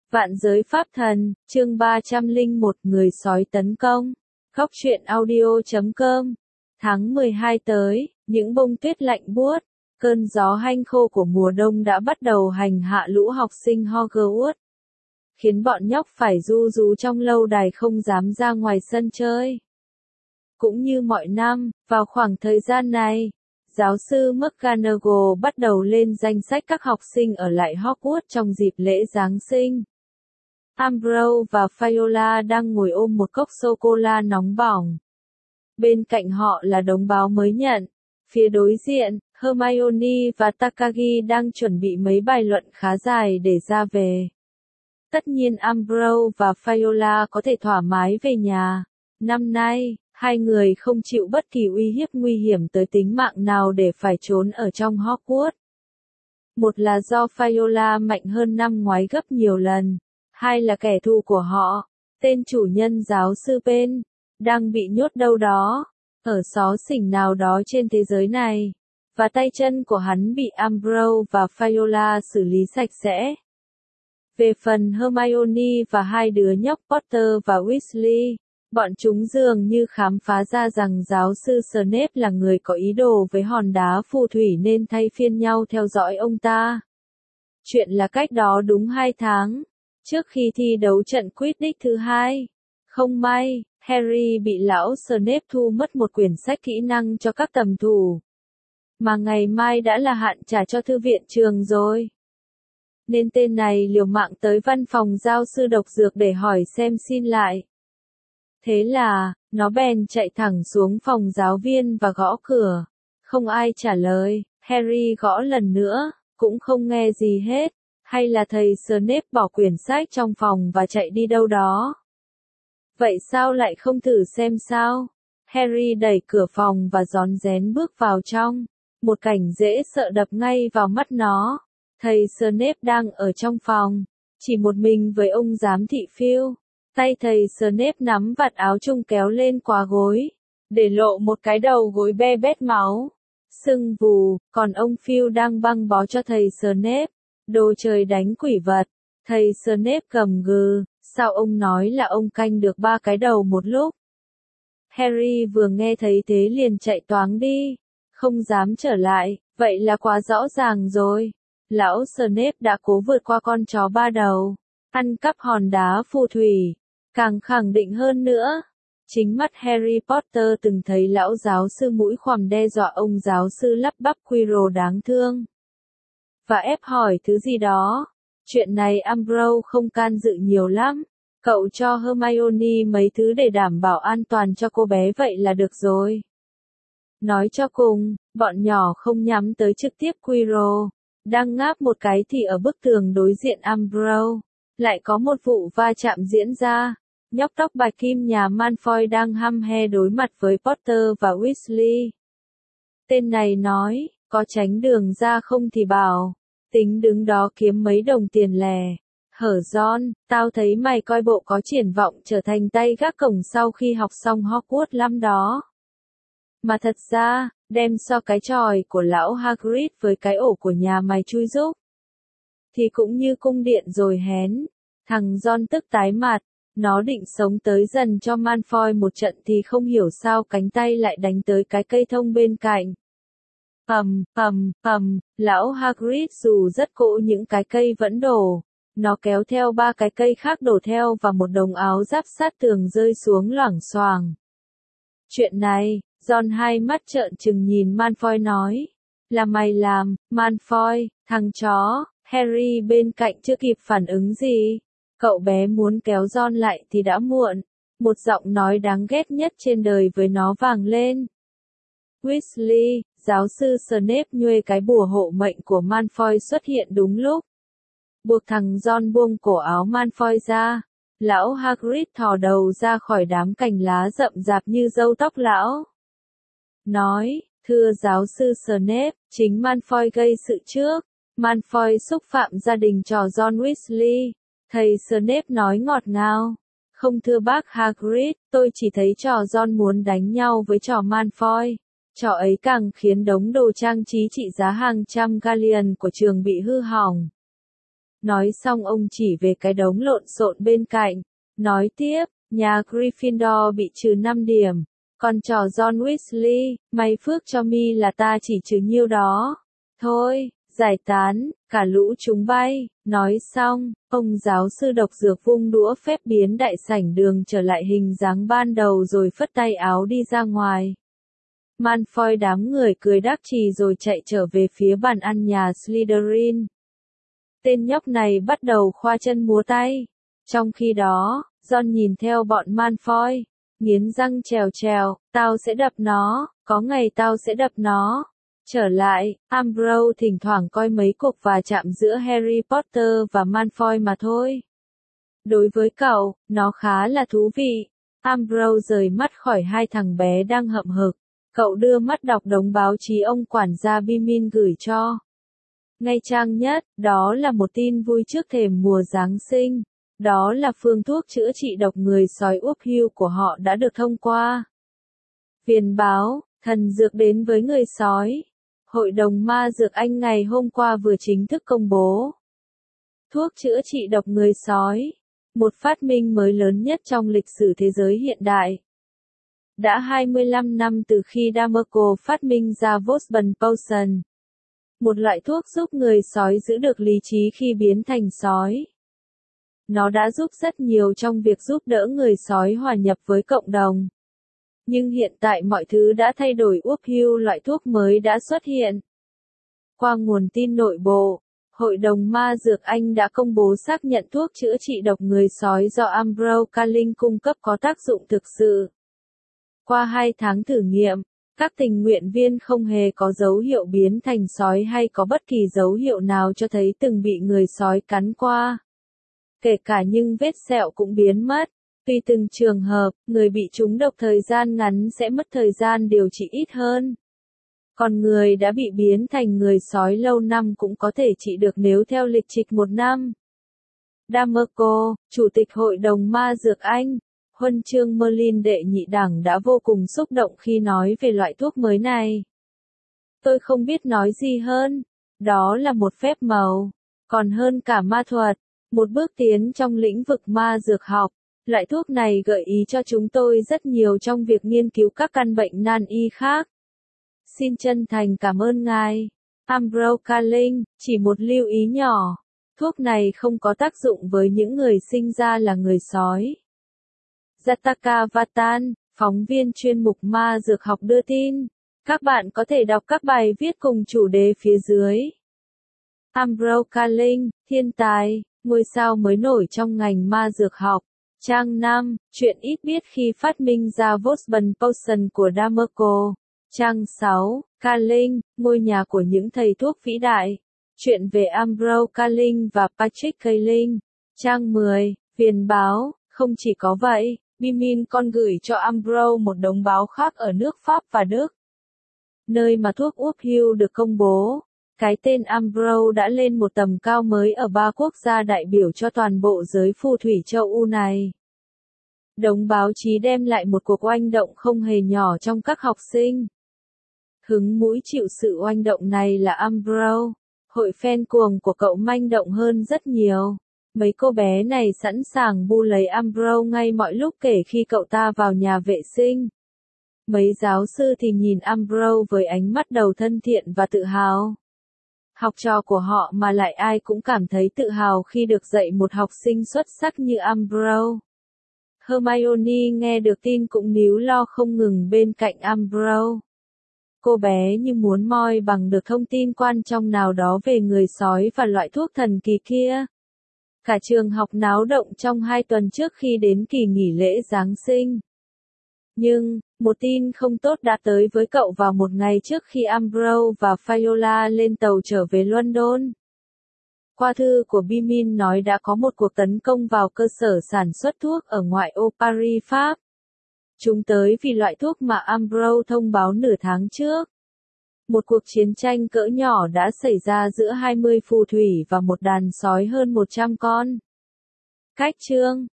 Vạn giới pháp thần, chương 301 người sói tấn công. Góc truyện audio.com. Tháng 12 tới, những bông tuyết lạnh buốt, cơn gió hanh khô của mùa đông đã bắt đầu hành hạ lũ học sinh Hogwarts, khiến bọn nhóc phải ru rú trong lâu đài không dám ra ngoài sân chơi. Cũng như mọi năm, vào khoảng thời gian này, giáo sư McGonagall bắt đầu lên danh sách các học sinh ở lại Hogwarts trong dịp lễ Giáng sinh. Umbridge và Viola đang ngồi ôm một cốc sô-cô-la nóng bỏng. Bên cạnh họ là đống báo mới nhận. Phía đối diện, Hermione và Takagi đang chuẩn bị mấy bài luận khá dài để ra về. Tất nhiên Umbridge và Viola có thể thoải mái về nhà. Năm nay, hai người không chịu bất kỳ uy hiếp nguy hiểm tới tính mạng nào để phải trốn ở trong Hogwarts. Một là do Viola mạnh hơn năm ngoái gấp nhiều lần. Hai là kẻ thù của họ, tên chủ nhân giáo sư Pen, đang bị nhốt đâu đó, ở xó xỉnh nào đó trên thế giới này, và tay chân của hắn bị Umbridge và Viola xử lý sạch sẽ. Về phần Hermione và hai đứa nhóc Potter và Weasley, bọn chúng dường như khám phá ra rằng giáo sư Snape là người có ý đồ với hòn đá phù thủy nên thay phiên nhau theo dõi ông ta. Chuyện là cách đó đúng 2 tháng. Trước khi thi đấu trận Quidditch thứ hai, không may, Harry bị lão Snape thu mất một quyển sách kỹ năng cho các tầm thủ. Mà ngày mai đã là hạn trả cho thư viện trường rồi. Nên tên này liều mạng tới văn phòng giáo sư độc dược để hỏi xem xin lại. Thế là, nó bèn chạy thẳng xuống phòng giáo viên và gõ cửa. Không ai trả lời, Harry gõ lần nữa, cũng không nghe gì hết. Hay là thầy Snape bỏ quyển sách trong phòng và chạy đi đâu đó? Vậy sao lại không thử xem sao? Harry đẩy cửa phòng và rón rén bước vào trong. Một cảnh dễ sợ đập ngay vào mắt nó. Thầy Snape đang ở trong phòng, chỉ một mình với ông giám thị Phil. Tay thầy Snape nắm vạt áo chung kéo lên quá gối, để lộ một cái đầu gối be bét máu, sưng vù, còn ông Phil đang băng bó cho thầy Snape. Đồ trời đánh quỷ vật, thầy Snape gầm gừ, sao ông nói là ông canh được 3 cái đầu một lúc. Harry vừa nghe thấy thế liền chạy toáng đi, không dám trở lại, vậy là quá rõ ràng rồi. Lão Snape đã cố vượt qua con chó 3 đầu, ăn cắp hòn đá phù thủy, càng khẳng định hơn nữa. Chính mắt Harry Potter từng thấy lão giáo sư mũi khoằm đe dọa ông giáo sư lắp bắp Quirrell đáng thương. Và ép hỏi thứ gì đó. Chuyện này Umbridge không can dự nhiều lắm. Cậu cho Hermione mấy thứ để đảm bảo an toàn cho cô bé vậy là được rồi. Nói cho cùng, bọn nhỏ không nhắm tới trực tiếp Quirrell. Đang ngáp một cái thì ở bức tường đối diện Umbridge, lại có một vụ va chạm diễn ra. Nhóc tóc bạch kim nhà Malfoy đang hăm he đối mặt với Potter và Weasley. Tên này nói, có tránh đường ra không thì bảo. Tính đứng đó kiếm mấy đồng tiền lẻ. Hở John, tao thấy mày coi bộ có triển vọng trở thành tay gác cổng sau khi học xong Hogwarts lắm đó. Mà thật ra, đem so cái chòi của lão Hagrid với cái ổ của nhà mày chui rúc, thì cũng như cung điện rồi hén. Thằng John tức tái mặt, nó định sống tới dần cho Malfoy một trận thì không hiểu sao cánh tay lại đánh tới cái cây thông bên cạnh. Lão Hagrid dù rất cỗ những cái cây vẫn đổ. Nó kéo theo 3 cái cây khác đổ theo và một đống áo giáp sát tường rơi xuống loảng xoảng. Chuyện này, John hai mắt trợn trừng nhìn Malfoy nói. Là mày làm, Malfoy, thằng chó. Harry bên cạnh chưa kịp phản ứng gì. Cậu bé muốn kéo John lại thì đã muộn. Một giọng nói đáng ghét nhất trên đời với nó vang lên. Weasley, giáo sư Snape nhuê cái bùa hộ mệnh của Malfoy xuất hiện đúng lúc. Buộc thằng John buông cổ áo Malfoy ra. Lão Hagrid thò đầu ra khỏi đám cành lá rậm rạp như râu tóc lão. Nói, thưa giáo sư Snape, chính Malfoy gây sự trước. Malfoy xúc phạm gia đình trò John Weasley. Thầy Snape nói ngọt ngào. Không thưa bác Hagrid, tôi chỉ thấy trò John muốn đánh nhau với trò Malfoy. Trò ấy càng khiến đống đồ trang trí trị giá hàng trăm galleon của trường bị hư hỏng. Nói xong ông chỉ về cái đống lộn xộn bên cạnh. Nói tiếp, nhà Gryffindor bị trừ 5 điểm. Còn trò John Weasley, may phước cho mi là ta chỉ trừ nhiêu đó. Thôi, giải tán, cả lũ chúng bay. Nói xong, ông giáo sư độc dược vung đũa phép biến đại sảnh đường trở lại hình dáng ban đầu rồi phất tay áo đi ra ngoài. Malfoy đám người cười đắc chí rồi chạy trở về phía bàn ăn nhà Slytherin. Tên nhóc này bắt đầu khoa chân múa tay. Trong khi đó, Ron nhìn theo bọn Malfoy, nghiến răng trèo trèo, tao sẽ đập nó, có ngày tao sẽ đập nó. Trở lại, Umbridge thỉnh thoảng coi mấy cuộc va chạm giữa Harry Potter và Malfoy mà thôi. Đối với cậu, nó khá là thú vị. Umbridge rời mắt khỏi hai thằng bé đang hậm hực. Cậu đưa mắt đọc đống báo chí ông quản gia Bimin gửi cho. Ngay trang nhất, đó là một tin vui trước thềm mùa Giáng sinh. Đó là phương thuốc chữa trị độc người sói Úp Hưu của họ đã được thông qua. Viên báo, thần dược đến với người sói. Hội đồng ma dược Anh ngày hôm qua vừa chính thức công bố. Thuốc chữa trị độc người sói. Một phát minh mới lớn nhất trong lịch sử thế giới hiện đại. Đã 25 năm từ khi Dumbledore phát minh ra Vosbon Potion. Một loại thuốc giúp người sói giữ được lý trí khi biến thành sói. Nó đã giúp rất nhiều trong việc giúp đỡ người sói hòa nhập với cộng đồng. Nhưng hiện tại mọi thứ đã thay đổi. Úp Hưu loại thuốc mới đã xuất hiện. Qua nguồn tin nội bộ, Hội đồng Ma Dược Anh đã công bố xác nhận thuốc chữa trị độc người sói do Umbridge Carling cung cấp có tác dụng thực sự. Qua 2 tháng thử nghiệm, các tình nguyện viên không hề có dấu hiệu biến thành sói hay có bất kỳ dấu hiệu nào cho thấy từng bị người sói cắn qua. Kể cả những vết sẹo cũng biến mất. Tùy từng trường hợp, người bị trúng độc thời gian ngắn sẽ mất thời gian điều trị ít hơn. Còn người đã bị biến thành người sói lâu năm cũng có thể trị được nếu theo lịch trình 1 năm. Dumbledore, Chủ tịch Hội đồng Ma Dược Anh, huân chương Merlin đệ nhị đẳng đã vô cùng xúc động khi nói về loại thuốc mới này. Tôi không biết nói gì hơn. Đó là một phép màu. Còn hơn cả ma thuật. Một bước tiến trong lĩnh vực ma dược học. Loại thuốc này gợi ý cho chúng tôi rất nhiều trong việc nghiên cứu các căn bệnh nan y khác. Xin chân thành cảm ơn ngài. Umbridge Carling, chỉ một lưu ý nhỏ. Thuốc này không có tác dụng với những người sinh ra là người sói. Jataka Vatan, phóng viên chuyên mục ma dược học đưa tin. Các bạn có thể đọc các bài viết cùng chủ đề phía dưới. Umbridge Carling, thiên tài, ngôi sao mới nổi trong ngành ma dược học. Trang 5, chuyện ít biết khi phát minh ra Vosbon Potion của Dumbledore. Trang 6, Carling, ngôi nhà của những thầy thuốc vĩ đại. Chuyện về Umbridge Carling và Patrick Carling. Trang 10, Viên báo, không chỉ có vậy, Bimin còn gửi cho Umbridge một đống báo khác ở nước Pháp và Đức. Nơi mà thuốc Úp Hưu được công bố. Cái tên Umbridge đã lên một tầm cao mới ở 3 quốc gia đại biểu cho toàn bộ giới phù thủy châu Âu này. Đống báo chí đem lại một cuộc oanh động không hề nhỏ trong các học sinh. Hứng mũi chịu sự oanh động này là Umbridge. Hội fan cuồng của cậu manh động hơn rất nhiều. Mấy cô bé này sẵn sàng bu lấy Umbridge ngay mọi lúc kể khi cậu ta vào nhà vệ sinh. Mấy giáo sư thì nhìn Umbridge với ánh mắt đầu thân thiện và tự hào. Học trò của họ mà lại ai cũng cảm thấy tự hào khi được dạy một học sinh xuất sắc như Umbridge. Hermione nghe được tin cũng níu lo không ngừng bên cạnh Umbridge. Cô bé như muốn moi bằng được thông tin quan trọng nào đó về người sói và loại thuốc thần kỳ kia. Cả trường học náo động trong 2 tuần trước khi đến kỳ nghỉ lễ Giáng sinh. Nhưng, một tin không tốt đã tới với cậu vào một ngày trước khi Umbridge và Viola lên tàu trở về London. Qua thư của Bimin nói đã có một cuộc tấn công vào cơ sở sản xuất thuốc ở ngoại ô Paris, Pháp. Chúng tới vì loại thuốc mà Umbridge thông báo nửa tháng trước. Một cuộc chiến tranh cỡ nhỏ đã xảy ra giữa 20 phù thủy và một đàn sói hơn 100 con. Cách chương